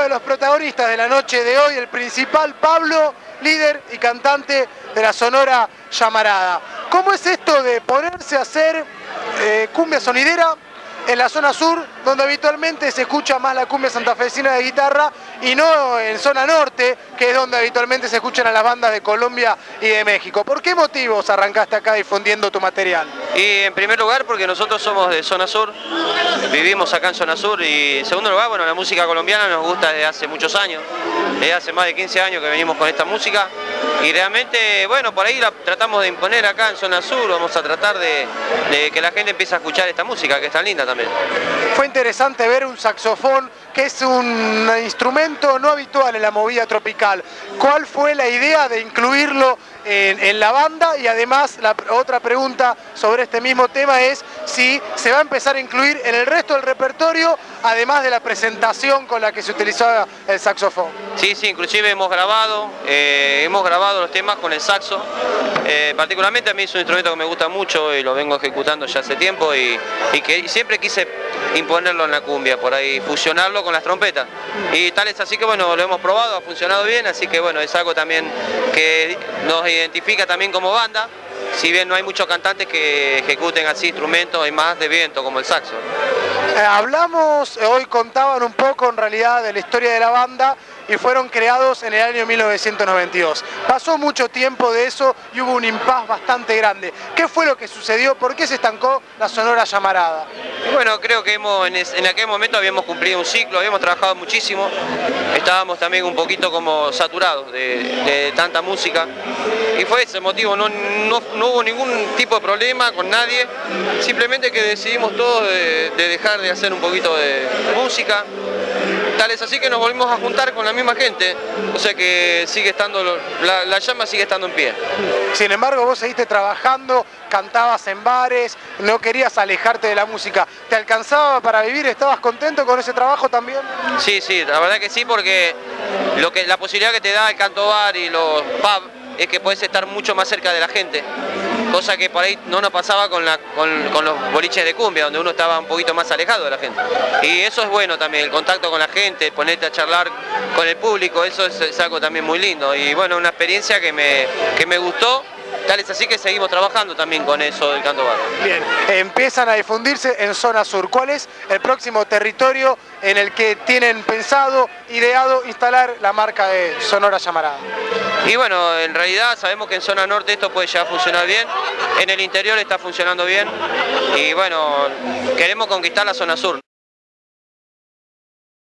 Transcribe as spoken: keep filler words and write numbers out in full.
de los protagonistas de la noche de hoy, el principal, Pablo, líder y cantante de la Sonora Llamarada. ¿Cómo es esto de ponerse a hacer eh, cumbia sonidera en la zona sur, donde habitualmente se escucha más la cumbia santafesina de guitarra, y no en zona norte, que es donde habitualmente se escuchan a las bandas de Colombia y de México? ¿Por qué motivos arrancaste acá difundiendo tu material? Y en primer lugar porque nosotros somos de zona sur, vivimos acá en zona sur, y en segundo lugar, bueno, la música colombiana nos gusta desde hace muchos años, desde hace más de quince años que venimos con esta música, y realmente, bueno, por ahí la tratamos de imponer acá en zona sur. Vamos a tratar de, de que la gente empiece a escuchar esta música, que es tan linda también. Fue interesante ver un saxofón, que es un instrumento no habitual en la movida tropical. ¿Cuál fue la idea de incluirlo en, en la banda? Y además, la otra pregunta sobre este mismo tema es si se va a empezar a incluir en el resto del repertorio, además de la presentación con la que se utilizaba el saxofón. Sí, sí, inclusive hemos grabado, eh, hemos grabado los temas con el saxo. Eh, particularmente a mí es un instrumento que me gusta mucho y lo vengo ejecutando ya hace tiempo, y, y que siempre quise imponerlo en la cumbia, por ahí fusionarlo con las trompetas. Y tal es así que bueno, lo hemos probado, ha funcionado bien, así que bueno, es algo también que nos identifica también como banda. Si bien no hay muchos cantantes que ejecuten así instrumentos, hay más de viento como el saxo. Eh, hablamos, hoy contaban un poco en realidad de la historia de la banda, y fueron creados en el año mil novecientos noventa y dos. Pasó mucho tiempo de eso y hubo un impas bastante grande. ¿Qué fue lo que sucedió? ¿Por qué se estancó la Sonora Llamarada? Bueno, creo que hemos, en, es, en aquel momento habíamos cumplido un ciclo, habíamos trabajado muchísimo, estábamos también un poquito como saturados de, de tanta música, y fue ese motivo. No, no, no hubo ningún tipo de problema con nadie, simplemente que decidimos todos de, de dejar de hacer un poquito de música. Tal es así que nos volvimos a juntar con la misma gente, o sea que sigue estando, la, la llama sigue estando en pie. Sin embargo, vos seguiste trabajando, cantabas en bares, no querías alejarte de la música. ¿Te alcanzaba para vivir? ¿Estabas contento con ese trabajo también? Sí, sí, la verdad que sí, porque lo que, la posibilidad que te da el canto bar y los pubs es que puedes estar mucho más cerca de la gente, cosa que por ahí no nos pasaba con, la, con, con los boliches de cumbia, donde uno estaba un poquito más alejado de la gente. Y eso es bueno también, el contacto con la gente, ponerte a charlar con el público, eso es, es algo también muy lindo. Y bueno, una experiencia que me, que me gustó. Tal es así que seguimos trabajando también con eso del canto bar. Bien, empiezan a difundirse en zona sur. ¿Cuál es el próximo territorio en el que tienen pensado, ideado instalar la marca de Sonora Llamarada? Y bueno, en realidad sabemos que en zona norte esto puede llegar a funcionar bien, en el interior está funcionando bien, y bueno, queremos conquistar la zona sur.